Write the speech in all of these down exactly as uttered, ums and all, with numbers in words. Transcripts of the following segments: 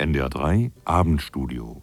N D R drei Abendstudio.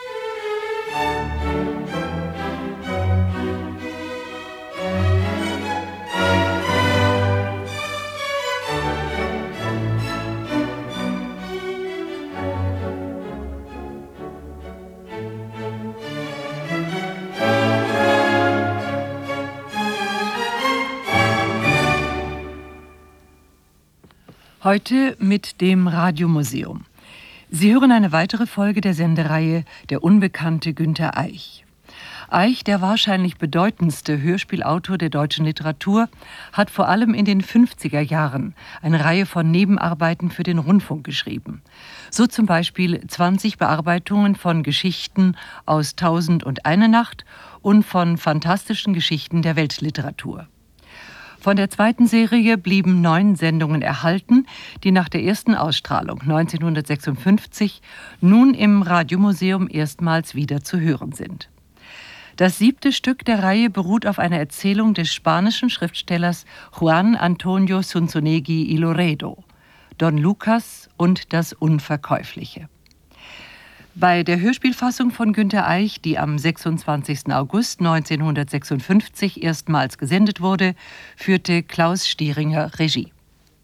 Heute mit dem Radiomuseum. Sie hören eine weitere Folge der Sendereihe Der unbekannte Günter Eich. Eich, der wahrscheinlich bedeutendste Hörspielautor der deutschen Literatur, hat vor allem in den fünfziger Jahren eine Reihe von Nebenarbeiten für den Rundfunk geschrieben. So zum Beispiel zwanzig Bearbeitungen von Geschichten aus Tausend und eine Nacht und von fantastischen Geschichten der Weltliteratur. Von der zweiten Serie blieben neun Sendungen erhalten, die nach der ersten Ausstrahlung neunzehnhundertsechsundfünfzig nun im Radiomuseum erstmals wieder zu hören sind. Das siebte Stück der Reihe beruht auf einer Erzählung des spanischen Schriftstellers Juan Antonio Zunzunegui y Loredo, Don Lucas und das Unverkäufliche. Bei der Hörspielfassung von Günter Eich, die am sechsundzwanzigsten August neunzehnhundertsechsundfünfzig erstmals gesendet wurde, führte Klaus Stieringer Regie.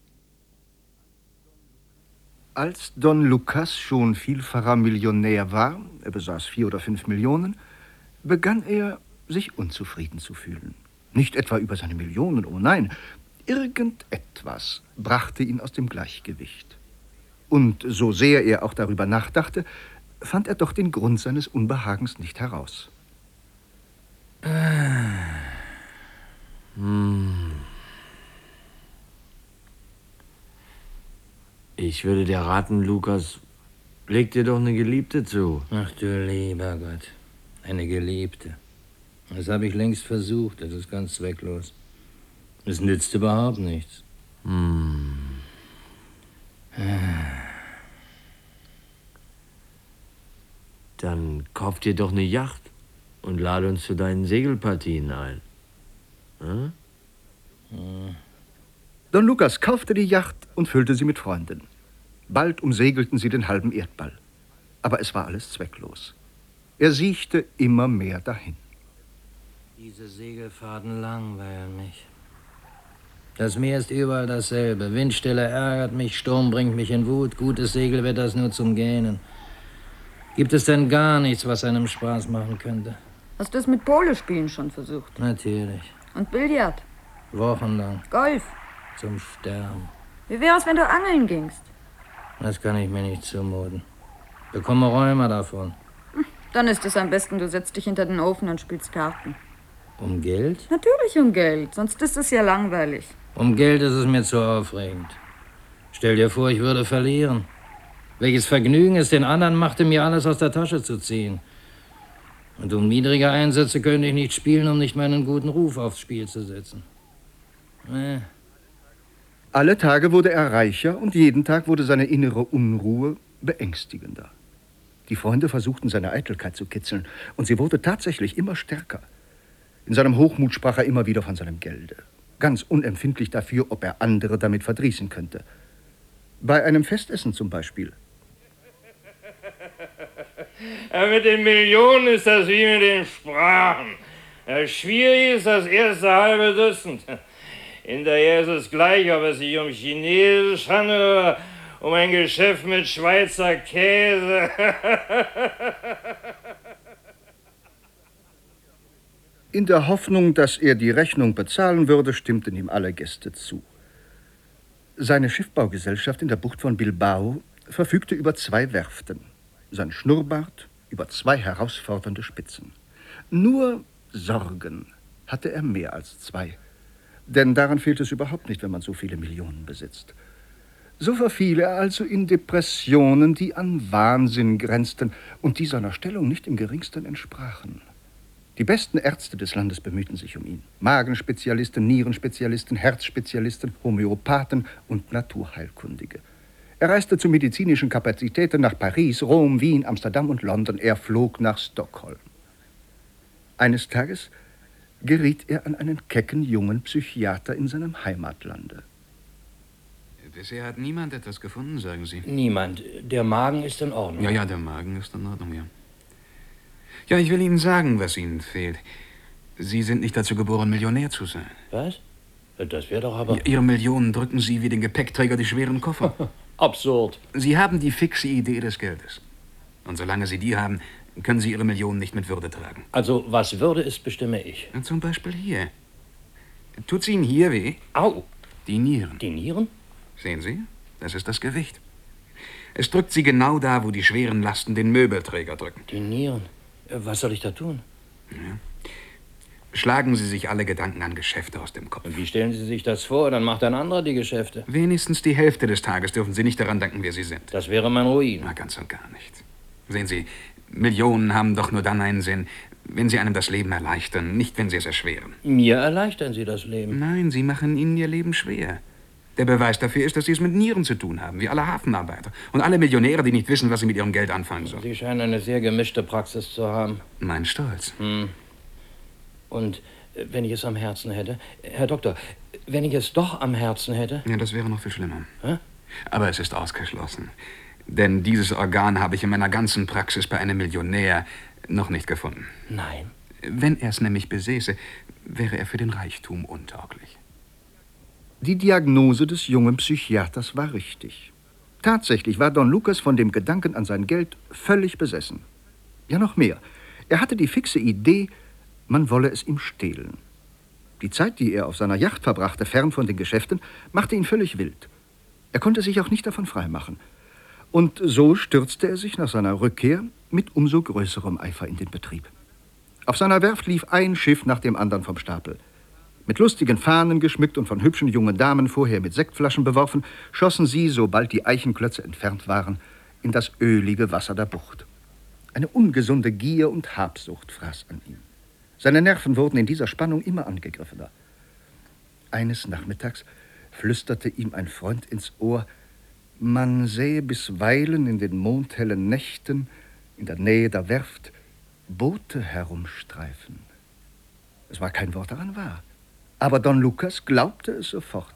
Als Don Lucas schon vielfacher Millionär war, er besaß vier oder fünf Millionen, begann er, sich unzufrieden zu fühlen. Nicht etwa über seine Millionen, oh nein, irgendetwas brachte ihn aus dem Gleichgewicht. Und so sehr er auch darüber nachdachte, fand er doch den Grund seines Unbehagens nicht heraus. Ich würde dir raten, Lukas, leg dir doch eine Geliebte zu. Ach du lieber Gott, eine Geliebte. Das habe ich längst versucht, das ist ganz zwecklos. Es nützt überhaupt nichts. Hm. Dann kauf dir doch eine Yacht und lade uns zu deinen Segelpartien ein. Hm? Hm. Don Lucas kaufte die Yacht und füllte sie mit Freunden. Bald umsegelten sie den halben Erdball. Aber es war alles zwecklos. Er siechte immer mehr dahin. Diese Segelfahrten langweilen mich. Das Meer ist überall dasselbe. Windstille ärgert mich, Sturm bringt mich in Wut, gutes Segelwetter ist nur zum Gähnen. Gibt es denn gar nichts, was einem Spaß machen könnte? Hast du es mit Polospielen schon versucht? Natürlich. Und Billard? Wochenlang. Golf? Zum Sterben. Wie wär's, wenn du angeln gingst? Das kann ich mir nicht zumuten. Bekomme Rheuma davon. Hm, dann ist es am besten, du setzt dich hinter den Ofen und spielst Karten. Um Geld? Natürlich um Geld, sonst ist es ja langweilig. Um Geld ist es mir zu aufregend. Stell dir vor, ich würde verlieren. Welches Vergnügen es den anderen machte, mir alles aus der Tasche zu ziehen. Und um niedrige Einsätze könnte ich nicht spielen, um nicht meinen guten Ruf aufs Spiel zu setzen. Nee. Alle Tage wurde er reicher und jeden Tag wurde seine innere Unruhe beängstigender. Die Freunde versuchten, seine Eitelkeit zu kitzeln, und sie wurde tatsächlich immer stärker. In seinem Hochmut sprach er immer wieder von seinem Gelde, ganz unempfindlich dafür, ob er andere damit verdrießen könnte. Bei einem Festessen zum Beispiel. Ja, mit den Millionen ist das wie mit den Sprachen. Ja, schwierig ist das erste halbe Dutzend. Hinterher ist es gleich, ob es sich um Chinesisch handelt oder um ein Geschäft mit Schweizer Käse. In der Hoffnung, dass er die Rechnung bezahlen würde, stimmten ihm alle Gäste zu. Seine Schiffbaugesellschaft in der Bucht von Bilbao verfügte über zwei Werften. Sein Schnurrbart über zwei herausfordernde Spitzen. Nur Sorgen hatte er mehr als zwei. Denn daran fehlt es überhaupt nicht, wenn man so viele Millionen besitzt. So verfiel er also in Depressionen, die an Wahnsinn grenzten und die seiner Stellung nicht im geringsten entsprachen. Die besten Ärzte des Landes bemühten sich um ihn. Magenspezialisten, Nierenspezialisten, Herzspezialisten, Homöopathen und Naturheilkundige. Er reiste zu medizinischen Kapazitäten nach Paris, Rom, Wien, Amsterdam und London. Er flog nach Stockholm. Eines Tages geriet er an einen kecken jungen Psychiater in seinem Heimatlande. Bisher hat niemand etwas gefunden, sagen Sie. Niemand. Der Magen ist in Ordnung. Ja, ja, der Magen ist in Ordnung, ja. Ja, ich will Ihnen sagen, was Ihnen fehlt. Sie sind nicht dazu geboren, Millionär zu sein. Was? Das wäre doch aber... Ja, Ihre Millionen drücken Sie wie den Gepäckträger die schweren Koffer. Absurd. Sie haben die fixe Idee des Geldes. Und solange Sie die haben, können Sie Ihre Millionen nicht mit Würde tragen. Also, was Würde ist, bestimme ich. Ja, zum Beispiel hier. Tut's Ihnen hier weh? Au. Die Nieren. Die Nieren? Sehen Sie? Das ist das Gewicht. Es drückt Sie genau da, wo die schweren Lasten den Möbelträger drücken. Die Nieren. Was soll ich da tun? Ja. Schlagen Sie sich alle Gedanken an Geschäfte aus dem Kopf. Und wie stellen Sie sich das vor? Dann macht ein anderer die Geschäfte. Wenigstens die Hälfte des Tages dürfen Sie nicht daran denken, wer Sie sind. Das wäre mein Ruin. Na, ganz und gar nicht. Sehen Sie, Millionen haben doch nur dann einen Sinn, wenn sie einem das Leben erleichtern, nicht wenn sie es erschweren. Mir erleichtern Sie das Leben. Nein, Sie machen ihnen ihr Leben schwer. Der Beweis dafür ist, dass Sie es mit Nieren zu tun haben, wie alle Hafenarbeiter. Und alle Millionäre, die nicht wissen, was sie mit ihrem Geld anfangen sollen. Sie scheinen eine sehr gemischte Praxis zu haben. Mein Stolz. Hm. Und äh, wenn ich es am Herzen hätte... Herr Doktor, wenn ich es doch am Herzen hätte... Ja, das wäre noch viel schlimmer. Hä? Aber es ist ausgeschlossen. Denn dieses Organ habe ich in meiner ganzen Praxis bei einem Millionär noch nicht gefunden. Nein. Wenn er es nämlich besäße, wäre er für den Reichtum untauglich. Die Diagnose des jungen Psychiaters war richtig. Tatsächlich war Don Lucas von dem Gedanken an sein Geld völlig besessen. Ja, noch mehr. Er hatte die fixe Idee, man wolle es ihm stehlen. Die Zeit, die er auf seiner Yacht verbrachte, fern von den Geschäften, machte ihn völlig wild. Er konnte sich auch nicht davon freimachen. Und so stürzte er sich nach seiner Rückkehr mit umso größerem Eifer in den Betrieb. Auf seiner Werft lief ein Schiff nach dem anderen vom Stapel. Mit lustigen Fahnen geschmückt und von hübschen jungen Damen vorher mit Sektflaschen beworfen, schossen sie, sobald die Eichenklötze entfernt waren, in das ölige Wasser der Bucht. Eine ungesunde Gier und Habsucht fraß an ihm. Seine Nerven wurden in dieser Spannung immer angegriffener. Eines Nachmittags flüsterte ihm ein Freund ins Ohr, man sähe bisweilen in den mondhellen Nächten in der Nähe der Werft Boote herumstreifen. Es war kein Wort daran wahr. Aber Don Lucas glaubte es sofort.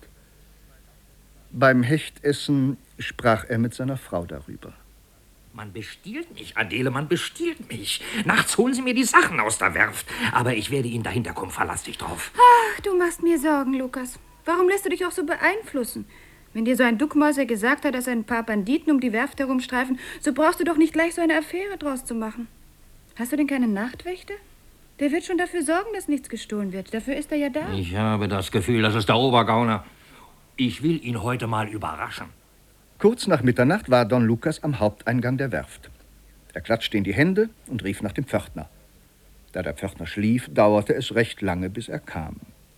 Beim Hechtessen sprach er mit seiner Frau darüber. Man bestiehlt mich, Adele, man bestiehlt mich. Nachts holen Sie mir die Sachen aus der Werft. Aber ich werde Ihnen dahinter kommen, verlass dich drauf. Ach, du machst mir Sorgen, Lukas. Warum lässt du dich auch so beeinflussen? Wenn dir so ein Duckmäuser gesagt hat, dass ein paar Banditen um die Werft herumstreifen, so brauchst du doch nicht gleich so eine Affäre draus zu machen. Hast du denn keinen Nachtwächter? Der wird schon dafür sorgen, dass nichts gestohlen wird. Dafür ist er ja da. Ich habe das Gefühl, das ist der Obergauner. Ich will ihn heute mal überraschen. Kurz nach Mitternacht war Don Lucas am Haupteingang der Werft. Er klatschte in die Hände und rief nach dem Pförtner. Da der Pförtner schlief, dauerte es recht lange, bis er kam.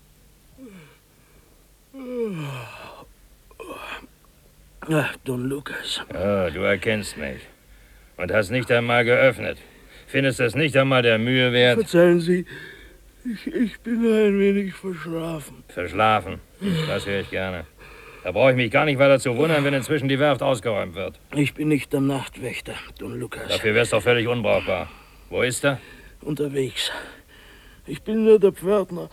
Ach, Don Lucas. Oh, du erkennst mich. Und hast nicht einmal geöffnet. Findest es nicht einmal der Mühe wert? Verzeihen Sie, ich, ich bin ein wenig verschlafen. Verschlafen? Das höre ich gerne. Da brauche ich mich gar nicht weiter zu wundern, wenn inzwischen die Werft ausgeräumt wird. Ich bin nicht der Nachtwächter, Don Lucas. Dafür wär's doch völlig unbrauchbar. Wo ist er? Unterwegs. Ich bin nur der Pförtner.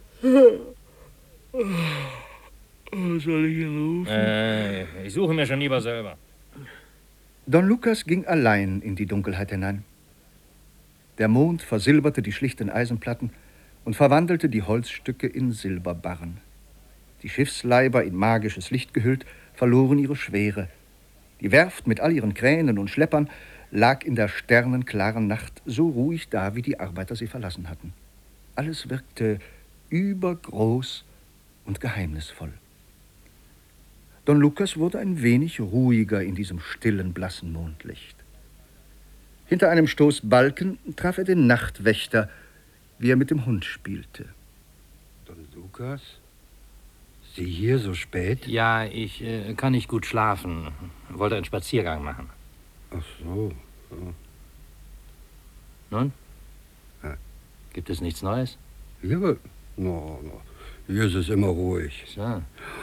Soll ich ihn rufen? Äh, ich suche mir schon lieber selber. Don Lucas ging allein in die Dunkelheit hinein. Der Mond versilberte die schlichten Eisenplatten und verwandelte die Holzstücke in Silberbarren. Die Schiffsleiber, in magisches Licht gehüllt, verloren ihre Schwere. Die Werft mit all ihren Kränen und Schleppern lag in der sternenklaren Nacht so ruhig da, wie die Arbeiter sie verlassen hatten. Alles wirkte übergroß und geheimnisvoll. Don Lucas wurde ein wenig ruhiger in diesem stillen, blassen Mondlicht. Hinter einem Stoß Balken traf er den Nachtwächter, wie er mit dem Hund spielte. Don Lucas? Sie hier so spät? Ja, ich äh, kann nicht gut schlafen. Wollte einen Spaziergang machen. Ach so. Ja. Nun? Ja. Gibt es nichts Neues? Hier? No, no. Hier ist es immer ruhig. So. Ja,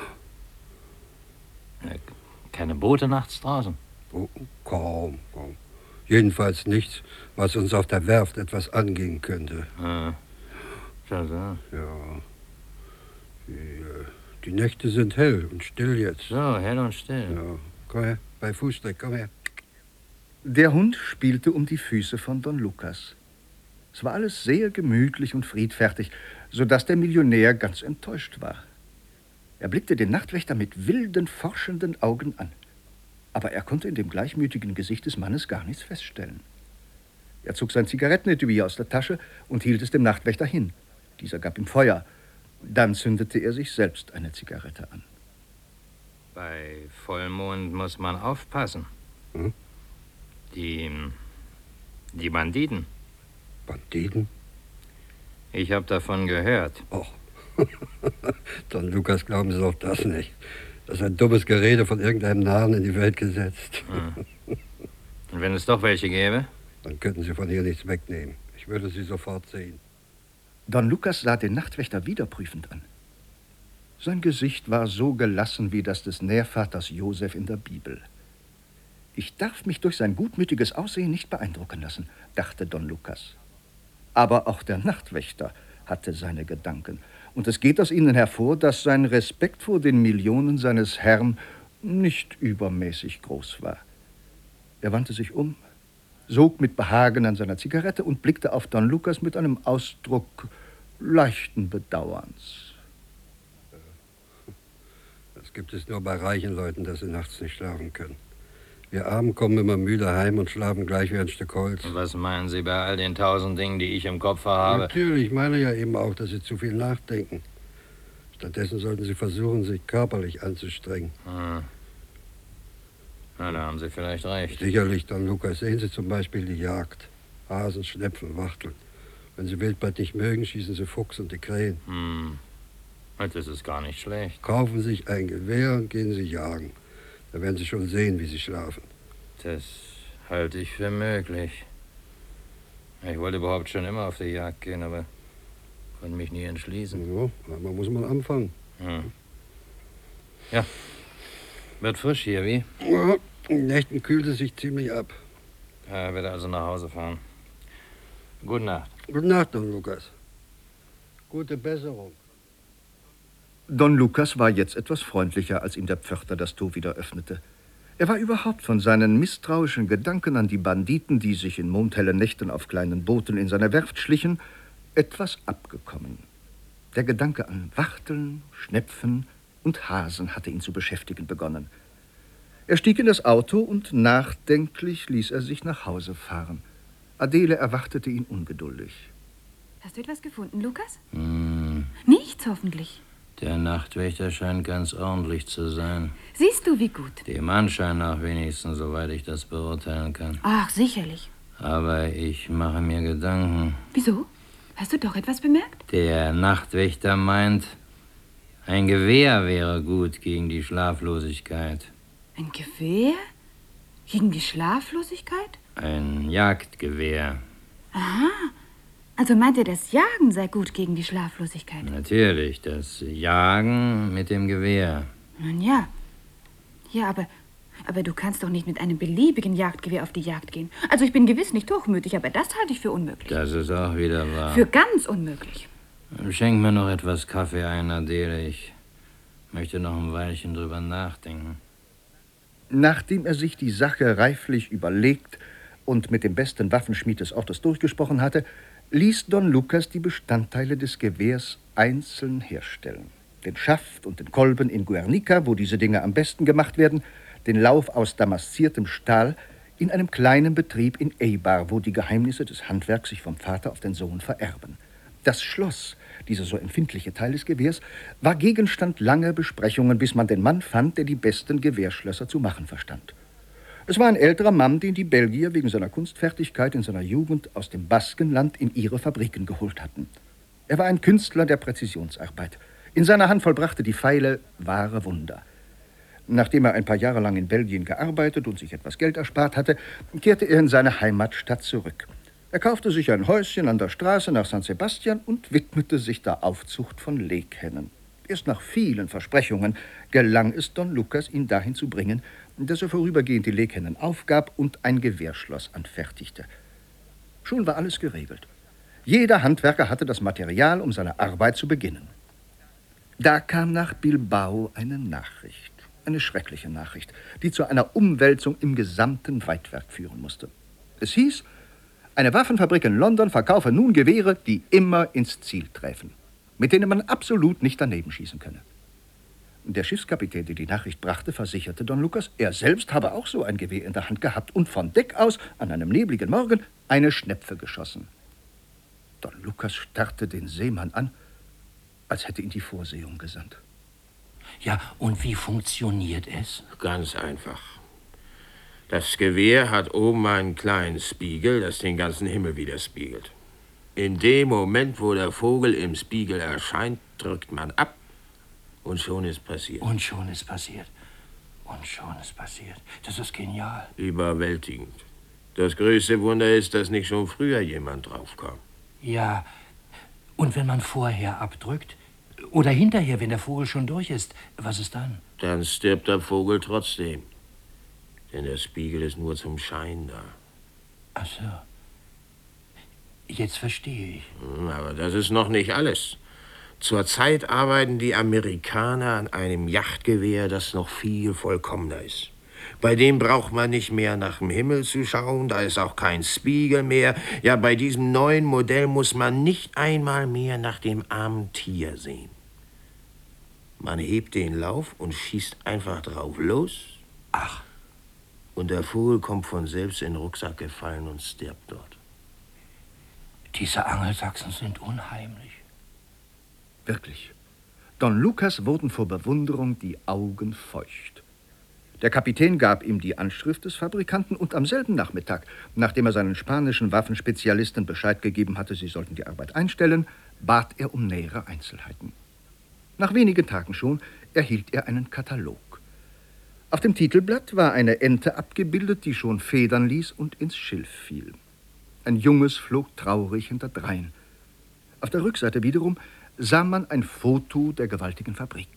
keine Boote nachts draußen? Oh, kaum, kaum. Jedenfalls nichts, was uns auf der Werft etwas angehen könnte. Ah. So, so. Ja. Die, Die Nächte sind hell und still jetzt. So, hell und still. Ja, komm her, bei Fußdreck, komm her. Der Hund spielte um die Füße von Don Lucas. Es war alles sehr gemütlich und friedfertig, sodass der Millionär ganz enttäuscht war. Er blickte den Nachtwächter mit wilden, forschenden Augen an. Aber er konnte in dem gleichmütigen Gesicht des Mannes gar nichts feststellen. Er zog sein Zigarettenetui aus der Tasche und hielt es dem Nachtwächter hin. Dieser gab ihm Feuer. Dann zündete er sich selbst eine Zigarette an. Bei Vollmond muss man aufpassen. Hm? Die... die Banditen. Banditen? Ich habe davon gehört. Och, Don Lucas, glauben Sie doch das nicht. Das ist ein dummes Gerede von irgendeinem Narren in die Welt gesetzt. Hm. Und wenn es doch welche gäbe? Dann könnten Sie von hier nichts wegnehmen. Ich würde sie sofort sehen. Don Lucas sah den Nachtwächter wieder prüfend an. Sein Gesicht war so gelassen wie das des Nährvaters Josef in der Bibel. Ich darf mich durch sein gutmütiges Aussehen nicht beeindrucken lassen, dachte Don Lucas. Aber auch der Nachtwächter hatte seine Gedanken. Und es geht aus ihnen hervor, dass sein Respekt vor den Millionen seines Herrn nicht übermäßig groß war. Er wandte sich um, sog mit Behagen an seiner Zigarette und blickte auf Don Lucas mit einem Ausdruck leichten Bedauerns. Das gibt es nur bei reichen Leuten, dass sie nachts nicht schlafen können. Wir Armen kommen immer müde heim und schlafen gleich wie ein Stück Holz. Und was meinen Sie bei all den tausend Dingen, die ich im Kopf habe? Natürlich, ich meine ja eben auch, dass Sie zu viel nachdenken. Stattdessen sollten Sie versuchen, sich körperlich anzustrengen. Hm. Na, da haben Sie vielleicht recht. Sicherlich, Don Lucas. Sehen Sie zum Beispiel die Jagd. Hasen, Schnepfen, Wachteln. Wenn Sie Wildbret nicht mögen, schießen Sie Fuchs und die Krähen. Hm. Das ist gar nicht schlecht. Kaufen Sie sich ein Gewehr und gehen Sie jagen. Da werden Sie schon sehen, wie Sie schlafen. Das halte ich für möglich. Ich wollte überhaupt schon immer auf die Jagd gehen, aber konnte mich nie entschließen. Ja, aber muss man anfangen. Hm. Ja. Wird frisch hier, wie? Ja, in Nächten kühlt es sich ziemlich ab. Ja, werde also nach Hause fahren. Gute Nacht. Gute Nacht, Don Lucas. Gute Besserung. Don Lucas war jetzt etwas freundlicher, als ihm der Pförtner das Tor wieder öffnete. Er war überhaupt von seinen misstrauischen Gedanken an die Banditen, die sich in mondhellen Nächten auf kleinen Booten in seine Werft schlichen, etwas abgekommen. Der Gedanke an Wachteln, Schnepfen und Hasen hatte ihn zu beschäftigen begonnen. Er stieg in das Auto und nachdenklich ließ er sich nach Hause fahren. Adele erwartete ihn ungeduldig. Hast du etwas gefunden, Lukas? Hm. Nichts, hoffentlich. Der Nachtwächter scheint ganz ordentlich zu sein. Siehst du, wie gut. Dem Anschein nach wenigstens, soweit ich das beurteilen kann. Ach, sicherlich. Aber ich mache mir Gedanken. Wieso? Hast du doch etwas bemerkt? Der Nachtwächter meint, ein Gewehr wäre gut gegen die Schlaflosigkeit. Ein Gewehr? Gegen die Schlaflosigkeit? Ein Jagdgewehr. Aha. Also meint er, das Jagen sei gut gegen die Schlaflosigkeit? Natürlich, das Jagen mit dem Gewehr. Nun ja. Ja, aber, aber du kannst doch nicht mit einem beliebigen Jagdgewehr auf die Jagd gehen. Also ich bin gewiss nicht hochmütig, aber das halte ich für unmöglich. Das ist auch wieder wahr. Für ganz unmöglich. Schenk mir noch etwas Kaffee ein, Adele. Ich möchte noch ein Weilchen drüber nachdenken. Nachdem er sich die Sache reiflich überlegt und mit dem besten Waffenschmied des Ortes durchgesprochen hatte, ließ Don Lucas die Bestandteile des Gewehrs einzeln herstellen. Den Schaft und den Kolben in Guernica, wo diese Dinge am besten gemacht werden, den Lauf aus damasziertem Stahl in einem kleinen Betrieb in Eibar, wo die Geheimnisse des Handwerks sich vom Vater auf den Sohn vererben. Das Schloss, dieser so empfindliche Teil des Gewehrs, war Gegenstand langer Besprechungen, bis man den Mann fand, der die besten Gewehrschlösser zu machen verstand. Es war ein älterer Mann, den die Belgier wegen seiner Kunstfertigkeit in seiner Jugend aus dem Baskenland in ihre Fabriken geholt hatten. Er war ein Künstler der Präzisionsarbeit. In seiner Hand vollbrachte die Pfeile wahre Wunder. Nachdem er ein paar Jahre lang in Belgien gearbeitet und sich etwas Geld erspart hatte, kehrte er in seine Heimatstadt zurück. Er kaufte sich ein Häuschen an der Straße nach San Sebastian und widmete sich der Aufzucht von Leghennen. Erst nach vielen Versprechungen gelang es Don Lucas, ihn dahin zu bringen, dass er vorübergehend die Leghennen aufgab und ein Gewehrschloss anfertigte. Schon war alles geregelt. Jeder Handwerker hatte das Material, um seine Arbeit zu beginnen. Da kam nach Bilbao eine Nachricht, eine schreckliche Nachricht, die zu einer Umwälzung im gesamten Weidwerk führen musste. Es hieß, eine Waffenfabrik in London verkaufe nun Gewehre, die immer ins Ziel träfen, mit denen man absolut nicht daneben schießen könne. Der Schiffskapitän, der die Nachricht brachte, versicherte Don Lucas, er selbst habe auch so ein Gewehr in der Hand gehabt und von Deck aus, an einem nebligen Morgen, eine Schnepfe geschossen. Don Lucas starrte den Seemann an, als hätte ihn die Vorsehung gesandt. Ja, und wie funktioniert es? Ganz einfach. Das Gewehr hat oben einen kleinen Spiegel, das den ganzen Himmel widerspiegelt. In dem Moment, wo der Vogel im Spiegel erscheint, drückt man ab und schon ist passiert. Und schon ist passiert. Und schon ist passiert. Das ist genial. Überwältigend. Das größte Wunder ist, dass nicht schon früher jemand draufkam. Ja, und wenn man vorher abdrückt oder hinterher, wenn der Vogel schon durch ist, was ist dann? Dann stirbt der Vogel trotzdem. Denn der Spiegel ist nur zum Schein da. Ach so. Jetzt verstehe ich. Aber das ist noch nicht alles. Zurzeit arbeiten die Amerikaner an einem Jagdgewehr, das noch viel vollkommener ist. Bei dem braucht man nicht mehr nach dem Himmel zu schauen, da ist auch kein Spiegel mehr. Ja, bei diesem neuen Modell muss man nicht einmal mehr nach dem armen Tier sehen. Man hebt den Lauf und schießt einfach drauf los. Ach. Und der Vogel kommt von selbst in den Rucksack gefallen und stirbt dort. Diese Angelsachsen sind unheimlich. Wirklich. Don Lucas wurden vor Bewunderung die Augen feucht. Der Kapitän gab ihm die Anschrift des Fabrikanten und am selben Nachmittag, nachdem er seinen spanischen Waffenspezialisten Bescheid gegeben hatte, sie sollten die Arbeit einstellen, bat er um nähere Einzelheiten. Nach wenigen Tagen schon erhielt er einen Katalog. Auf dem Titelblatt war eine Ente abgebildet, die schon federn ließ und ins Schilf fiel. Ein Junges flog traurig hinterdrein. Auf der Rückseite wiederum sah man ein Foto der gewaltigen Fabrik.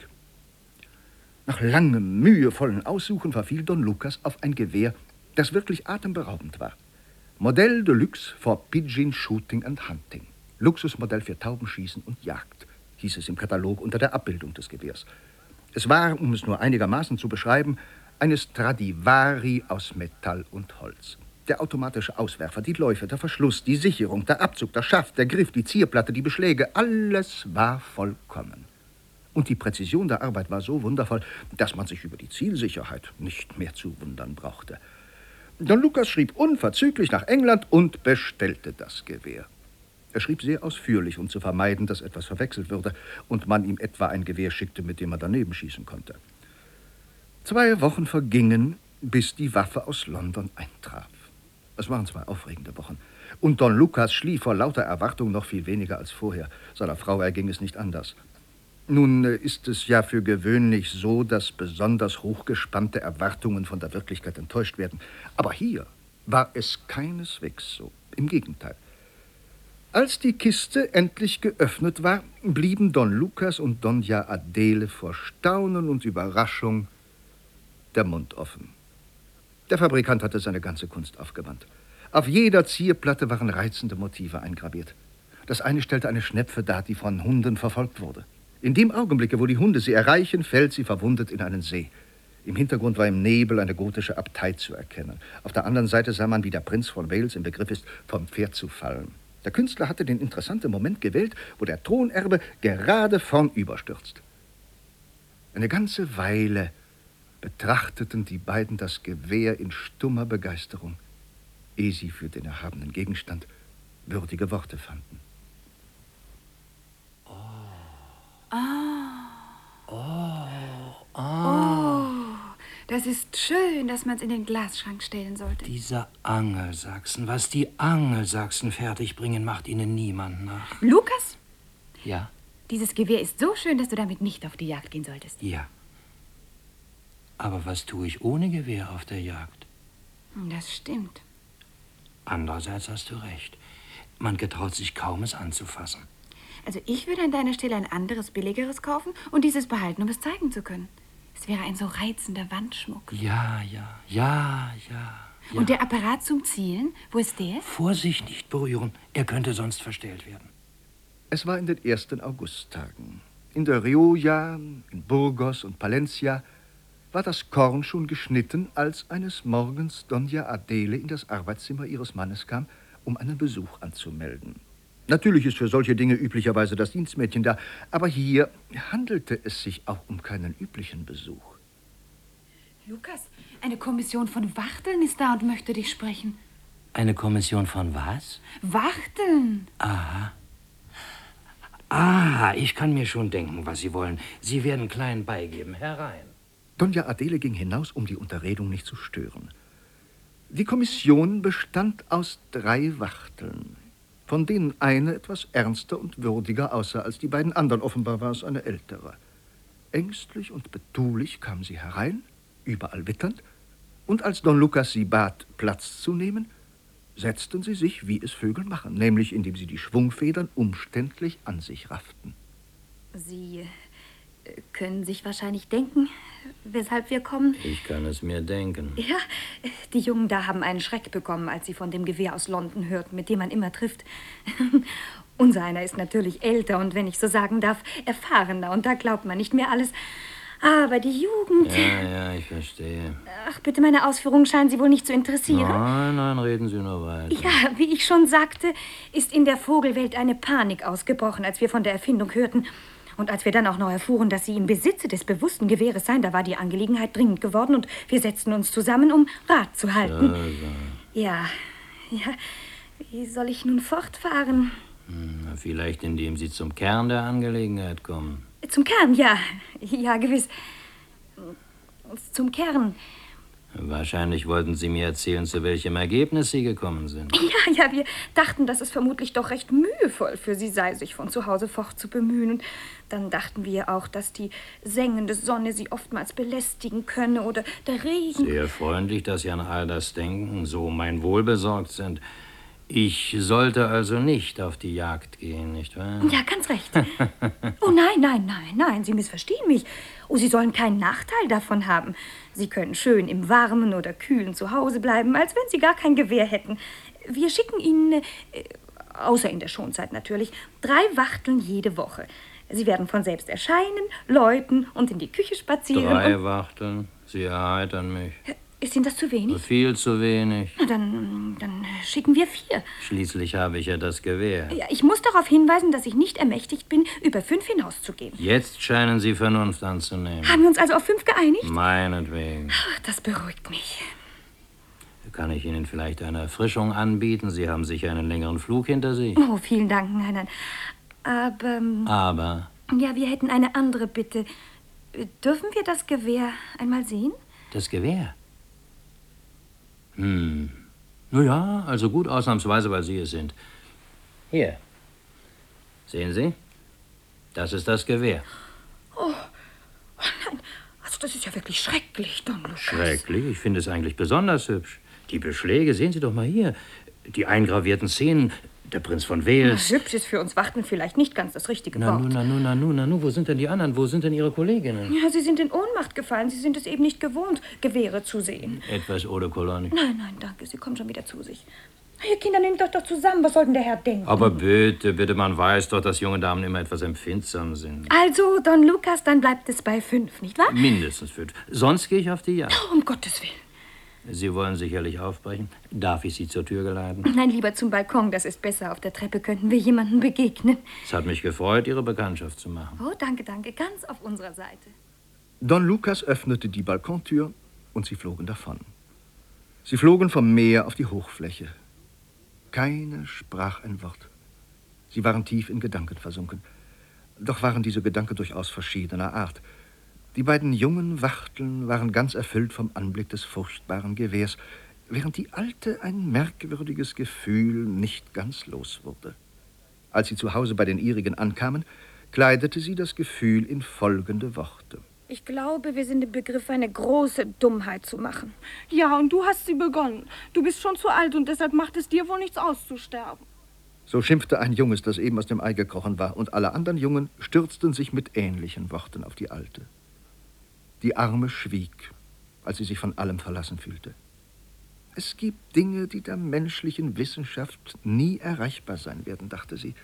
Nach langem, mühevollen Aussuchen verfiel Don Lucas auf ein Gewehr, das wirklich atemberaubend war. Modell Deluxe for Pigeon Shooting and Hunting. Luxusmodell für Taubenschießen und Jagd, hieß es im Katalog unter der Abbildung des Gewehrs. Es war, um es nur einigermaßen zu beschreiben, eine Stradivari aus Metall und Holz. Der automatische Auswerfer, die Läufe, der Verschluss, die Sicherung, der Abzug, der Schaft, der Griff, die Zierplatte, die Beschläge, alles war vollkommen. Und die Präzision der Arbeit war so wundervoll, dass man sich über die Zielsicherheit nicht mehr zu wundern brauchte. Don Lucas schrieb unverzüglich nach England und bestellte das Gewehr. Er schrieb sehr ausführlich, um zu vermeiden, dass etwas verwechselt würde und man ihm etwa ein Gewehr schickte, mit dem er daneben schießen konnte. Zwei Wochen vergingen, bis die Waffe aus London eintraf. Es waren zwei aufregende Wochen. Und Don Lucas schlief vor lauter Erwartung noch viel weniger als vorher. Seiner Frau erging es nicht anders. Nun ist es ja für gewöhnlich so, dass besonders hochgespannte Erwartungen von der Wirklichkeit enttäuscht werden. Aber hier war es keineswegs so. Im Gegenteil. Als die Kiste endlich geöffnet war, blieben Don Lucas und Doña Adele vor Staunen und Überraschung der Mund offen. Der Fabrikant hatte seine ganze Kunst aufgewandt. Auf jeder Zierplatte waren reizende Motive eingraviert. Das eine stellte eine Schnepfe dar, die von Hunden verfolgt wurde. In dem Augenblicke, wo die Hunde sie erreichen, fällt sie verwundet in einen See. Im Hintergrund war im Nebel eine gotische Abtei zu erkennen. Auf der anderen Seite sah man, wie der Prinz von Wales im Begriff ist, vom Pferd zu fallen. Der Künstler hatte den interessanten Moment gewählt, wo der Thronerbe gerade vornüberstürzt. Eine ganze Weile betrachteten die beiden das Gewehr in stummer Begeisterung, ehe sie für den erhabenen Gegenstand würdige Worte fanden. Ah. Oh, Oh, ah. das ist schön, dass man es in den Glasschrank stellen sollte. Diese Angelsachsen, was die Angelsachsen fertigbringen, macht ihnen niemand nach. Lukas, Ja, dieses Gewehr ist so schön, dass du damit nicht auf die Jagd gehen solltest. ja. Aber was tue ich ohne Gewehr auf der Jagd? Das stimmt. Andererseits hast du recht. Man getraut sich kaum, es anzufassen. Also ich würde an deiner Stelle ein anderes, billigeres kaufen und dieses behalten, um es zeigen zu können. Es wäre ein so reizender Wandschmuck. Ja, ja, ja, ja. ja. Und der Apparat zum Zielen, wo ist der? Vorsicht, nicht berühren. Er könnte sonst verstellt werden. Es war in den ersten Augusttagen. In der Rioja, in Burgos und Palencia war das Korn schon geschnitten, als eines Morgens Doña Adele in das Arbeitszimmer ihres Mannes kam, um einen Besuch anzumelden. Natürlich ist für solche Dinge üblicherweise das Dienstmädchen da, aber hier handelte es sich auch um keinen üblichen Besuch. Lukas, eine Kommission von Wachteln ist da und möchte dich sprechen. Eine Kommission von was? Wachteln. Aha. Ah, ich kann mir schon denken, was Sie wollen. Sie werden klein beigeben. Herein. Doña Adele ging hinaus, um die Unterredung nicht zu stören. Die Kommission bestand aus drei Wachteln, von denen eine etwas ernster und würdiger aussah als die beiden anderen. Offenbar war es eine ältere. Ängstlich und betulich kam sie herein, überall witternd, und als Don Lucas sie bat, Platz zu nehmen, setzten sie sich, wie es Vögel machen, nämlich indem sie die Schwungfedern umständlich an sich rafften. Sie äh, können sich wahrscheinlich denken, weshalb wir kommen. Ich kann es mir denken. Ja, die Jungen da haben einen Schreck bekommen, als sie von dem Gewehr aus London hörten, mit dem man immer trifft. Unser einer ist natürlich älter und, wenn ich so sagen darf, erfahrener. Und da glaubt man nicht mehr alles. Aber die Jugend... Ja, ja, ich verstehe. Ach, bitte, meine Ausführungen scheinen Sie wohl nicht zu interessieren. Nein, nein, reden Sie nur weiter. Ja, wie ich schon sagte, ist in der Vogelwelt eine Panik ausgebrochen, als wir von der Erfindung hörten. Und als wir dann auch noch erfuhren, dass Sie im Besitze des bewussten Gewehres seien, da war die Angelegenheit dringend geworden und wir setzten uns zusammen, um Rat zu halten. So, so. Ja, ja, wie soll ich nun fortfahren? Hm, vielleicht, indem Sie zum Kern der Angelegenheit kommen. Zum Kern, ja. Ja, gewiss. Zum Kern. Wahrscheinlich wollten Sie mir erzählen, zu welchem Ergebnis Sie gekommen sind. Ja, ja, wir dachten, dass es vermutlich doch recht mühevoll für Sie sei, sich von zu Hause fortzubemühen. Und dann dachten wir auch, dass die sengende Sonne Sie oftmals belästigen könne oder der Regen. Sehr freundlich, dass Sie an all das denken, so mein Wohl besorgt sind. Ich sollte also nicht auf die Jagd gehen, nicht wahr? Ja, ganz recht. Oh nein, nein, nein, nein, Sie missverstehen mich. Oh, Sie sollen keinen Nachteil davon haben. Sie können schön im Warmen oder Kühlen zu Hause bleiben, als wenn Sie gar kein Gewehr hätten. Wir schicken Ihnen, äh, außer in der Schonzeit natürlich, drei Wachteln jede Woche. Sie werden von selbst erscheinen, läuten und in die Küche spazieren. Drei Wachteln? Sie erheitern mich. Ist Ihnen das zu wenig? Viel zu wenig. Na, dann, dann schicken wir vier. Schließlich habe ich ja das Gewehr. Ja, ich muss darauf hinweisen, dass ich nicht ermächtigt bin, über fünf hinauszugehen. Jetzt scheinen Sie Vernunft anzunehmen. Haben wir uns also auf fünf geeinigt? Meinetwegen. Ach, das beruhigt mich. Kann ich Ihnen vielleicht eine Erfrischung anbieten? Sie haben sicher einen längeren Flug hinter sich. Oh, vielen Dank, nein, nein. Aber... Aber? Ja, wir hätten eine andere Bitte. Dürfen wir das Gewehr einmal sehen? Das Gewehr? Hm. Na ja, also gut, ausnahmsweise, weil Sie es sind. Hier. Sehen Sie? Das ist das Gewehr. Oh, nein. Also das ist ja wirklich schrecklich, Don Lucas. Schrecklich? Ich finde es eigentlich besonders hübsch. Die Beschläge, sehen Sie doch mal hier. Die eingravierten Szenen. Der Prinz von Wales. Na, hübsch ist für uns Wachteln vielleicht nicht ganz das richtige Na Wort. nu, na nu, na nu, na nu. Wo sind denn die anderen? Wo sind denn Ihre Kolleginnen? Ja, sie sind in Ohnmacht gefallen. Sie sind es eben nicht gewohnt, Gewehre zu sehen. Etwas Eau de Cologne. Nein, nein, danke. Sie kommen schon wieder zu sich. Ihr Kinder, nehmt euch doch zusammen. Was soll denn der Herr denken? Aber bitte, bitte, man weiß doch, dass junge Damen immer etwas empfindsam sind. Also, Don Lucas, dann bleibt es bei fünf, nicht wahr? Mindestens fünf. Sonst gehe ich auf die Jagd. Oh, um Gottes Willen. Sie wollen sicherlich aufbrechen. Darf ich Sie zur Tür geleiten? Nein, lieber zum Balkon. Das ist besser. Auf der Treppe könnten wir jemandem begegnen. Es hat mich gefreut, Ihre Bekanntschaft zu machen. Oh, danke, danke. Ganz auf unserer Seite. Don Lucas öffnete die Balkontür und sie flogen davon. Sie flogen vom Meer auf die Hochfläche. Keine sprach ein Wort. Sie waren tief in Gedanken versunken. Doch waren diese Gedanken durchaus verschiedener Art. Die beiden jungen Wachteln waren ganz erfüllt vom Anblick des furchtbaren Gewehrs, während die Alte ein merkwürdiges Gefühl nicht ganz los wurde. Als sie zu Hause bei den ihrigen ankamen, kleidete sie das Gefühl in folgende Worte. Ich glaube, wir sind im Begriff, eine große Dummheit zu machen. Ja, und du hast sie begonnen. Du bist schon zu alt und deshalb macht es dir wohl nichts aus zu sterben. So schimpfte ein Junges, das eben aus dem Ei gekrochen war, und alle anderen Jungen stürzten sich mit ähnlichen Worten auf die Alte. Die Arme schwieg, als sie sich von allem verlassen fühlte. Es gibt Dinge, die der menschlichen Wissenschaft nie erreichbar sein werden, dachte sie.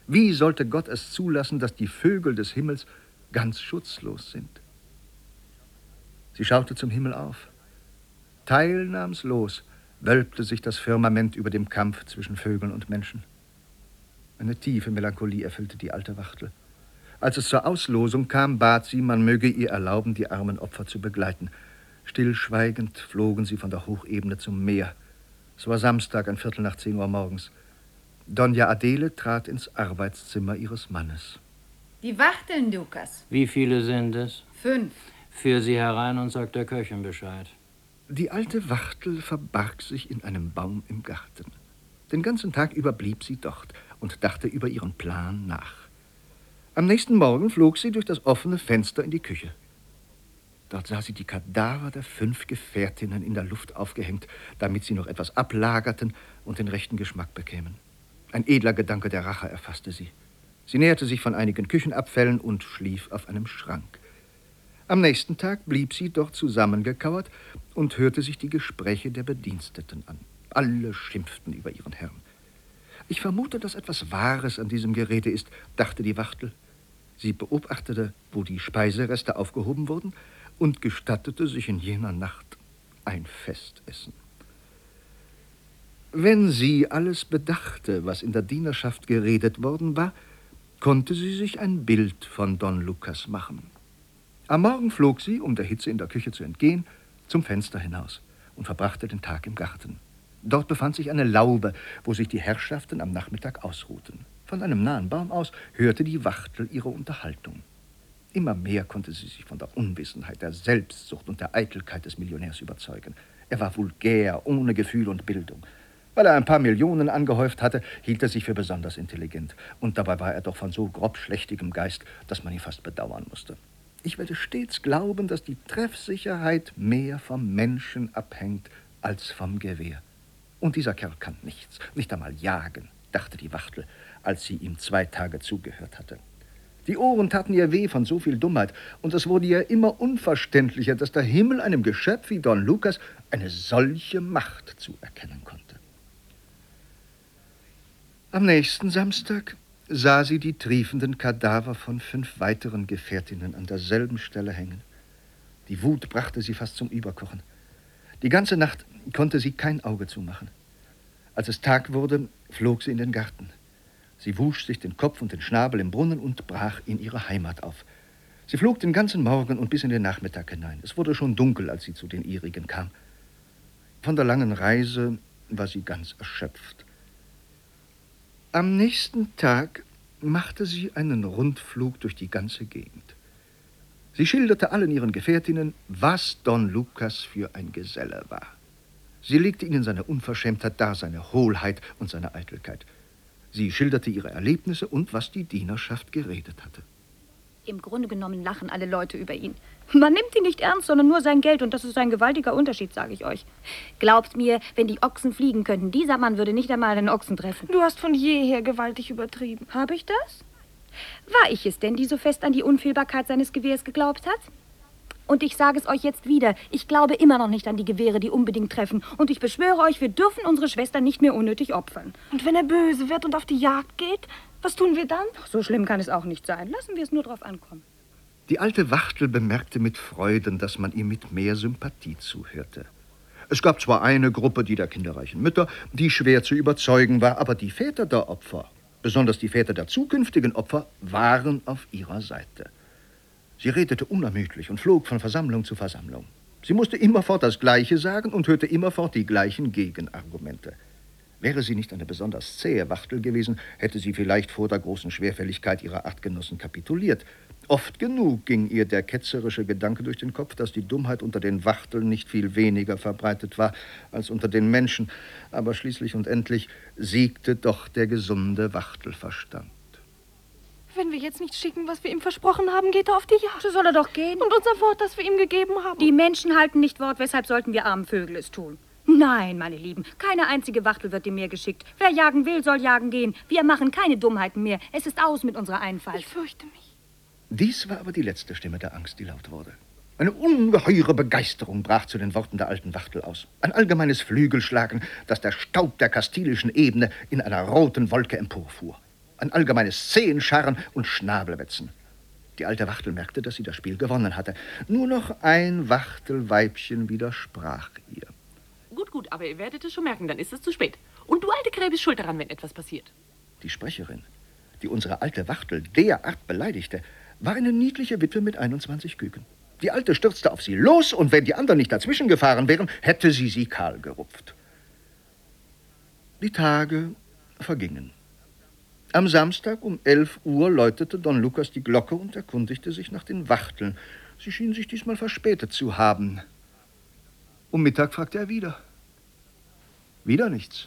Wie sollte Gott es zulassen, dass die Vögel des Himmels ganz schutzlos sind? Sie schaute zum Himmel auf. Teilnahmslos wölbte sich das Firmament über dem Kampf zwischen Vögeln und Menschen. Eine tiefe Melancholie erfüllte die alte Wachtel. Als es zur Auslosung kam, bat sie, man möge ihr erlauben, die armen Opfer zu begleiten. Stillschweigend flogen sie von der Hochebene zum Meer. Es war Samstag, ein Viertel nach zehn Uhr morgens. Donja Adele trat ins Arbeitszimmer ihres Mannes. Die Wachteln, Lukas. Wie viele sind es? Fünf. Führ sie herein und sag der Köchin Bescheid. Die alte Wachtel verbarg sich in einem Baum im Garten. Den ganzen Tag über blieb sie dort und dachte über ihren Plan nach. Am nächsten Morgen flog sie durch das offene Fenster in die Küche. Dort sah sie die Kadaver der fünf Gefährtinnen in der Luft aufgehängt, damit sie noch etwas ablagerten und den rechten Geschmack bekämen. Ein edler Gedanke der Rache erfasste sie. Sie näherte sich von einigen Küchenabfällen und schlief auf einem Schrank. Am nächsten Tag blieb sie dort zusammengekauert und hörte sich die Gespräche der Bediensteten an. Alle schimpften über ihren Herrn. Ich vermute, dass etwas Wahres an diesem Gerede ist, dachte die Wachtel. Sie beobachtete, wo die Speisereste aufgehoben wurden, und gestattete sich in jener Nacht ein Festessen. Wenn sie alles bedachte, was in der Dienerschaft geredet worden war, konnte sie sich ein Bild von Don Lucas machen. Am Morgen flog sie, um der Hitze in der Küche zu entgehen, zum Fenster hinaus und verbrachte den Tag im Garten. Dort befand sich eine Laube, wo sich die Herrschaften am Nachmittag ausruhten. Von einem nahen Baum aus hörte die Wachtel ihre Unterhaltung. Immer mehr konnte sie sich von der Unwissenheit, der Selbstsucht und der Eitelkeit des Millionärs überzeugen. Er war vulgär, ohne Gefühl und Bildung. Weil er ein paar Millionen angehäuft hatte, hielt er sich für besonders intelligent. Und dabei war er doch von so grobschlächtigem Geist, dass man ihn fast bedauern musste. Ich werde stets glauben, dass die Treffsicherheit mehr vom Menschen abhängt als vom Gewehr. Und dieser Kerl kann nichts, nicht einmal jagen, dachte die Wachtel, als sie ihm zwei Tage zugehört hatte. Die Ohren taten ihr weh von so viel Dummheit, und es wurde ihr immer unverständlicher, dass der Himmel einem Geschöpf wie Don Lucas eine solche Macht zuerkennen konnte. Am nächsten Samstag sah sie die triefenden Kadaver von fünf weiteren Gefährtinnen an derselben Stelle hängen. Die Wut brachte sie fast zum Überkochen. Die ganze Nacht konnte sie kein Auge zumachen. Als es Tag wurde, flog sie in den Garten. Sie wusch sich den Kopf und den Schnabel im Brunnen und brach in ihre Heimat auf. Sie flog den ganzen Morgen und bis in den Nachmittag hinein. Es wurde schon dunkel, als sie zu den ihrigen kam. Von der langen Reise war sie ganz erschöpft. Am nächsten Tag machte sie einen Rundflug durch die ganze Gegend. Sie schilderte allen ihren Gefährtinnen, was Don Lucas für ein Geselle war. Sie legte ihnen seine Unverschämtheit dar, seine Hohlheit und seine Eitelkeit. Sie schilderte ihre Erlebnisse und was die Dienerschaft geredet hatte. Im Grunde genommen lachen alle Leute über ihn. Man nimmt ihn nicht ernst, sondern nur sein Geld. Und das ist ein gewaltiger Unterschied, sage ich euch. Glaubt mir, wenn die Ochsen fliegen könnten, dieser Mann würde nicht einmal einen Ochsen treffen. Du hast von jeher gewaltig übertrieben. Habe ich das? War ich es denn, die so fest an die Unfehlbarkeit seines Gewehrs geglaubt hat? Und ich sage es euch jetzt wieder, ich glaube immer noch nicht an die Gewehre, die unbedingt treffen. Und ich beschwöre euch, wir dürfen unsere Schwester nicht mehr unnötig opfern. Und wenn er böse wird und auf die Jagd geht, was tun wir dann? Ach, so schlimm kann es auch nicht sein. Lassen wir es nur drauf ankommen. Die alte Wachtel bemerkte mit Freuden, dass man ihr mit mehr Sympathie zuhörte. Es gab zwar eine Gruppe, die der kinderreichen Mütter, die schwer zu überzeugen war, aber die Väter der Opfer, besonders die Väter der zukünftigen Opfer, waren auf ihrer Seite. Sie redete unermüdlich und flog von Versammlung zu Versammlung. Sie musste immerfort das Gleiche sagen und hörte immerfort die gleichen Gegenargumente. Wäre sie nicht eine besonders zähe Wachtel gewesen, hätte sie vielleicht vor der großen Schwerfälligkeit ihrer Artgenossen kapituliert. Oft genug ging ihr der ketzerische Gedanke durch den Kopf, dass die Dummheit unter den Wachteln nicht viel weniger verbreitet war als unter den Menschen. Aber schließlich und endlich siegte doch der gesunde Wachtelverstand. Wenn wir jetzt nicht schicken, was wir ihm versprochen haben, geht er auf die Jagd. So soll er doch gehen. Und unser Wort, das wir ihm gegeben haben. Die Menschen halten nicht Wort, weshalb sollten wir armen Vögel es tun? Nein, meine Lieben, keine einzige Wachtel wird dem Meer geschickt. Wer jagen will, soll jagen gehen. Wir machen keine Dummheiten mehr. Es ist aus mit unserer Einfalt. Ich fürchte mich. Dies war aber die letzte Stimme der Angst, die laut wurde. Eine ungeheure Begeisterung brach zu den Worten der alten Wachtel aus. Ein allgemeines Flügelschlagen, das der Staub der kastilischen Ebene in einer roten Wolke emporfuhr. Ein allgemeines Zehenscharren und Schnabelwetzen. Die alte Wachtel merkte, dass sie das Spiel gewonnen hatte. Nur noch ein Wachtelweibchen widersprach ihr. Gut, gut, aber ihr werdet es schon merken, dann ist es zu spät. Und du, alte Krähe, bist schuld daran, wenn etwas passiert. Die Sprecherin, die unsere alte Wachtel derart beleidigte, war eine niedliche Witwe mit einundzwanzig Küken. Die Alte stürzte auf sie los, und wenn die anderen nicht dazwischen gefahren wären, hätte sie sie kahl gerupft. Die Tage vergingen. Am Samstag um elf Uhr läutete Don Lucas die Glocke und erkundigte sich nach den Wachteln. Sie schienen sich diesmal verspätet zu haben. Um Mittag fragte er wieder. Wieder nichts.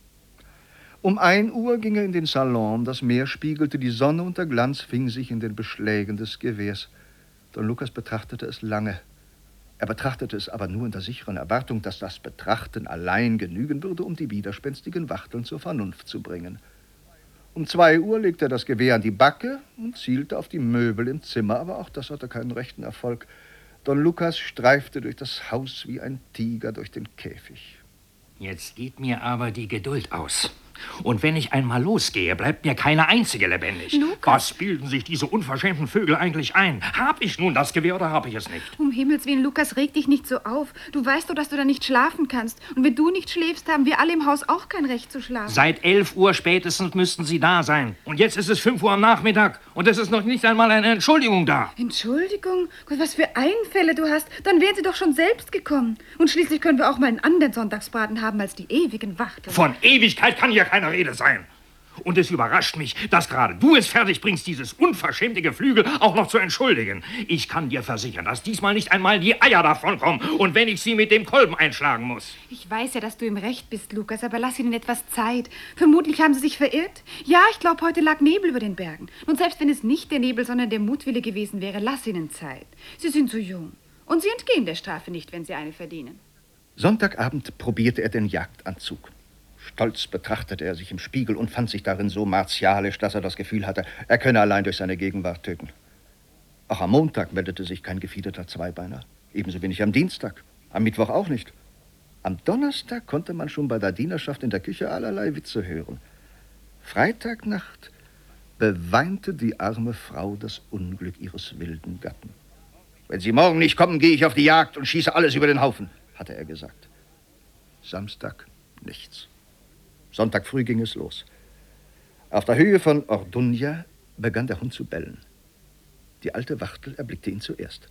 Um ein Uhr ging er in den Salon, das Meer spiegelte die Sonne und der Glanz fing sich in den Beschlägen des Gewehrs. Don Lucas betrachtete es lange. Er betrachtete es aber nur in der sicheren Erwartung, dass das Betrachten allein genügen würde, um die widerspenstigen Wachteln zur Vernunft zu bringen. Um zwei Uhr legte er das Gewehr an die Backe und zielte auf die Möbel im Zimmer, aber auch das hatte keinen rechten Erfolg. Don Lucas streifte durch das Haus wie ein Tiger durch den Käfig. Jetzt geht mir aber die Geduld aus. Und wenn ich einmal losgehe, bleibt mir keine einzige lebendig. Lukas. Was bilden sich diese unverschämten Vögel eigentlich ein? Hab ich nun das Gewehr oder hab ich es nicht? Um Himmels Willen, Lukas, reg dich nicht so auf. Du weißt doch, dass du da nicht schlafen kannst. Und wenn du nicht schläfst, haben wir alle im Haus auch kein Recht zu schlafen. Seit elf Uhr spätestens müssten Sie da sein. Und jetzt ist es fünf Uhr am Nachmittag. Und es ist noch nicht einmal eine Entschuldigung da. Entschuldigung? Gott, was für Einfälle du hast. Dann wären sie doch schon selbst gekommen. Und schließlich können wir auch mal einen anderen Sonntagsbraten haben als die ewigen Wachteln. Von Ewigkeit kann hier keine Rede sein. Und es überrascht mich, dass gerade du es fertig bringst, dieses unverschämte Geflügel auch noch zu entschuldigen. Ich kann dir versichern, dass diesmal nicht einmal die Eier davonkommen. Und wenn ich sie mit dem Kolben einschlagen muss. Ich weiß ja, dass du im Recht bist, Lukas, aber lass ihnen etwas Zeit. Vermutlich haben sie sich verirrt. Ja, ich glaube, heute lag Nebel über den Bergen. Und selbst wenn es nicht der Nebel, sondern der Mutwille gewesen wäre, lass ihnen Zeit. Sie sind so jung. Und sie entgehen der Strafe nicht, wenn sie eine verdienen. Sonntagabend probierte er den Jagdanzug. Stolz betrachtete er sich im Spiegel und fand sich darin so martialisch, dass er das Gefühl hatte, er könne allein durch seine Gegenwart töten. Auch am Montag meldete sich kein gefiederter Zweibeiner, ebenso wenig am Dienstag, am Mittwoch auch nicht. Am Donnerstag konnte man schon bei der Dienerschaft in der Küche allerlei Witze hören. Freitagnacht beweinte die arme Frau das Unglück ihres wilden Gatten. Wenn Sie morgen nicht kommen, gehe ich auf die Jagd und schieße alles über den Haufen, hatte er gesagt. Samstag nichts. Sonntag früh ging es los. Auf der Höhe von Orduña begann der Hund zu bellen. Die alte Wachtel erblickte ihn zuerst.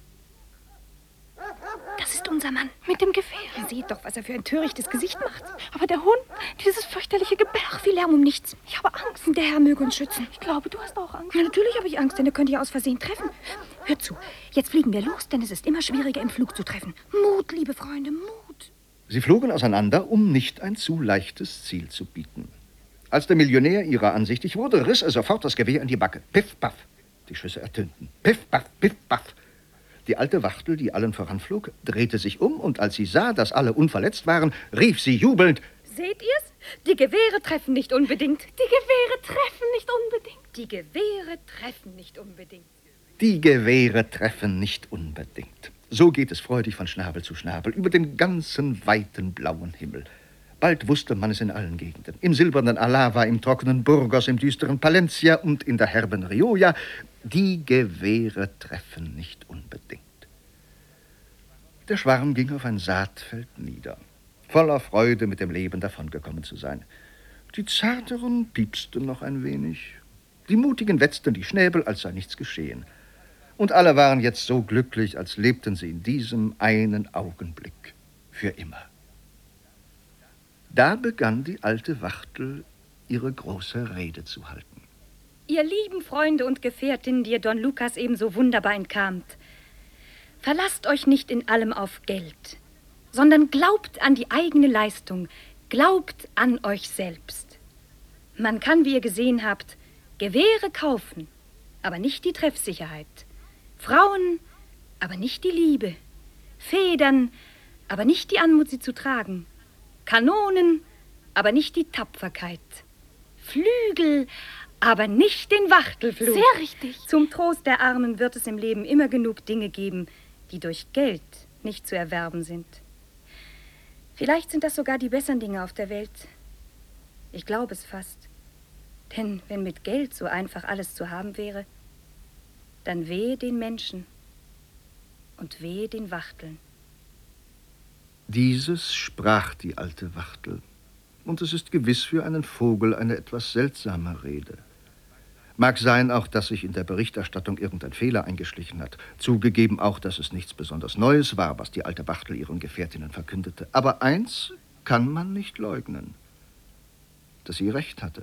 Das ist unser Mann mit dem Gewehr. Seht doch, was er für ein törichtes Gesicht macht. Aber der Hund, dieses fürchterliche Gebell, ach, wie Lärm um nichts. Ich habe Angst. Der Herr möge uns schützen. Ich glaube, du hast auch Angst. Ja, natürlich habe ich Angst, denn er könnte ja aus Versehen treffen. Hört zu, jetzt fliegen wir los, denn es ist immer schwieriger, im Flug zu treffen. Mut, liebe Freunde, Mut. Sie flogen auseinander, um nicht ein zu leichtes Ziel zu bieten. Als der Millionär ihrer ansichtig wurde, riss er sofort das Gewehr in die Backe. Piff, paff. Die Schüsse ertönten. Piff, paff, piff, paff. Die alte Wachtel, die allen voranflog, drehte sich um und als sie sah, dass alle unverletzt waren, rief sie jubelnd: Seht ihr's? Die Gewehre treffen nicht unbedingt. Die Gewehre treffen nicht unbedingt. Die Gewehre treffen nicht unbedingt. Die Gewehre treffen nicht unbedingt. So geht es freudig von Schnabel zu Schnabel über den ganzen weiten blauen Himmel. Bald wusste man es in allen Gegenden. Im silbernen Alava, im trockenen Burgos, im düsteren Palencia und in der herben Rioja. Die Gewehre treffen nicht unbedingt. Der Schwarm ging auf ein Saatfeld nieder, voller Freude, mit dem Leben davongekommen zu sein. Die Zarteren piepsten noch ein wenig. Die Mutigen wetzten die Schnäbel, als sei nichts geschehen. Und alle waren jetzt so glücklich, als lebten sie in diesem einen Augenblick für immer. Da begann die alte Wachtel, ihre große Rede zu halten. Ihr lieben Freunde und Gefährtinnen, die ihr Don Lucas ebenso wunderbar entkamt, verlasst euch nicht in allem auf Geld, sondern glaubt an die eigene Leistung, glaubt an euch selbst. Man kann, wie ihr gesehen habt, Gewehre kaufen, aber nicht die Treffsicherheit. Frauen, aber nicht die Liebe. Federn, aber nicht die Anmut, sie zu tragen. Kanonen, aber nicht die Tapferkeit. Flügel, aber nicht den Wachtelflug. Sehr richtig. Zum Trost der Armen wird es im Leben immer genug Dinge geben, die durch Geld nicht zu erwerben sind. Vielleicht sind das sogar die besseren Dinge auf der Welt. Ich glaube es fast. Denn wenn mit Geld so einfach alles zu haben wäre, dann wehe den Menschen und wehe den Wachteln. Dieses sprach die alte Wachtel. Und es ist gewiss für einen Vogel eine etwas seltsame Rede. Mag sein auch, dass sich in der Berichterstattung irgendein Fehler eingeschlichen hat. Zugegeben auch, dass es nichts besonders Neues war, was die alte Wachtel ihren Gefährtinnen verkündete. Aber eins kann man nicht leugnen, dass sie recht hatte.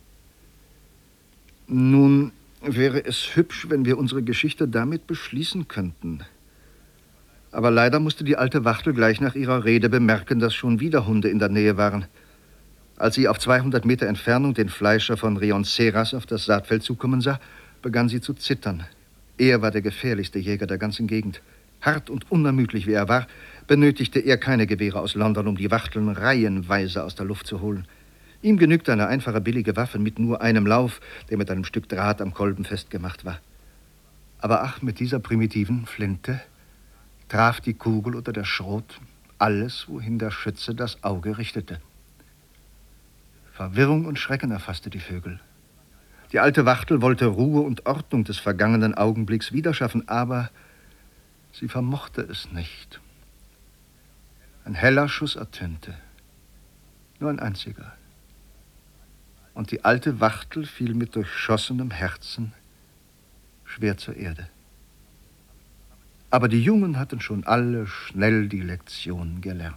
Nun wäre es hübsch, wenn wir unsere Geschichte damit beschließen könnten. Aber leider musste die alte Wachtel gleich nach ihrer Rede bemerken, dass schon wieder Hunde in der Nähe waren. Als sie auf zweihundert Meter Entfernung den Fleischer von Rionceras auf das Saatfeld zukommen sah, begann sie zu zittern. Er war der gefährlichste Jäger der ganzen Gegend. Hart und unermüdlich wie er war, benötigte er keine Gewehre aus London, um die Wachteln reihenweise aus der Luft zu holen. Ihm genügte eine einfache, billige Waffe mit nur einem Lauf, der mit einem Stück Draht am Kolben festgemacht war. Aber ach, mit dieser primitiven Flinte traf die Kugel oder der Schrot alles, wohin der Schütze das Auge richtete. Verwirrung und Schrecken erfasste die Vögel. Die alte Wachtel wollte Ruhe und Ordnung des vergangenen Augenblicks wiederschaffen, aber sie vermochte es nicht. Ein heller Schuss ertönte, nur ein einziger. Und die alte Wachtel fiel mit durchschossenem Herzen schwer zur Erde. Aber die Jungen hatten schon alle schnell die Lektion gelernt.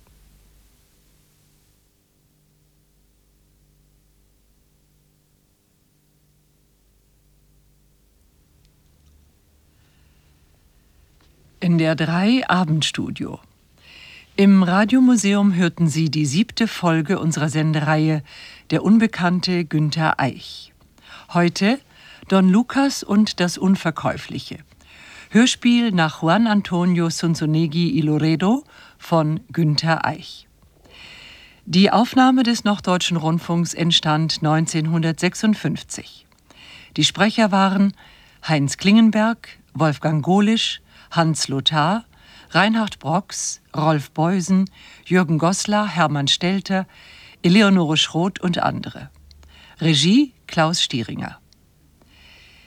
N D R drei Abendstudio. Im Radiomuseum hörten Sie die siebte Folge unserer Sendereihe Der unbekannte Günther Eich. Heute Don Lucas und das Unverkäufliche. Hörspiel nach Juan Antonio Zunzunegui y Loredo von Günther Eich. Die Aufnahme des Norddeutschen Rundfunks entstand neunzehnhundertsechsundfünfzig. Die Sprecher waren Heinz Klingenberg, Wolfgang Golisch, Hans Lothar, Reinhard Brox, Rolf Beusen, Jürgen Goslar, Hermann Stelter, Eleonore Schroth und andere. Regie Klaus Stieringer.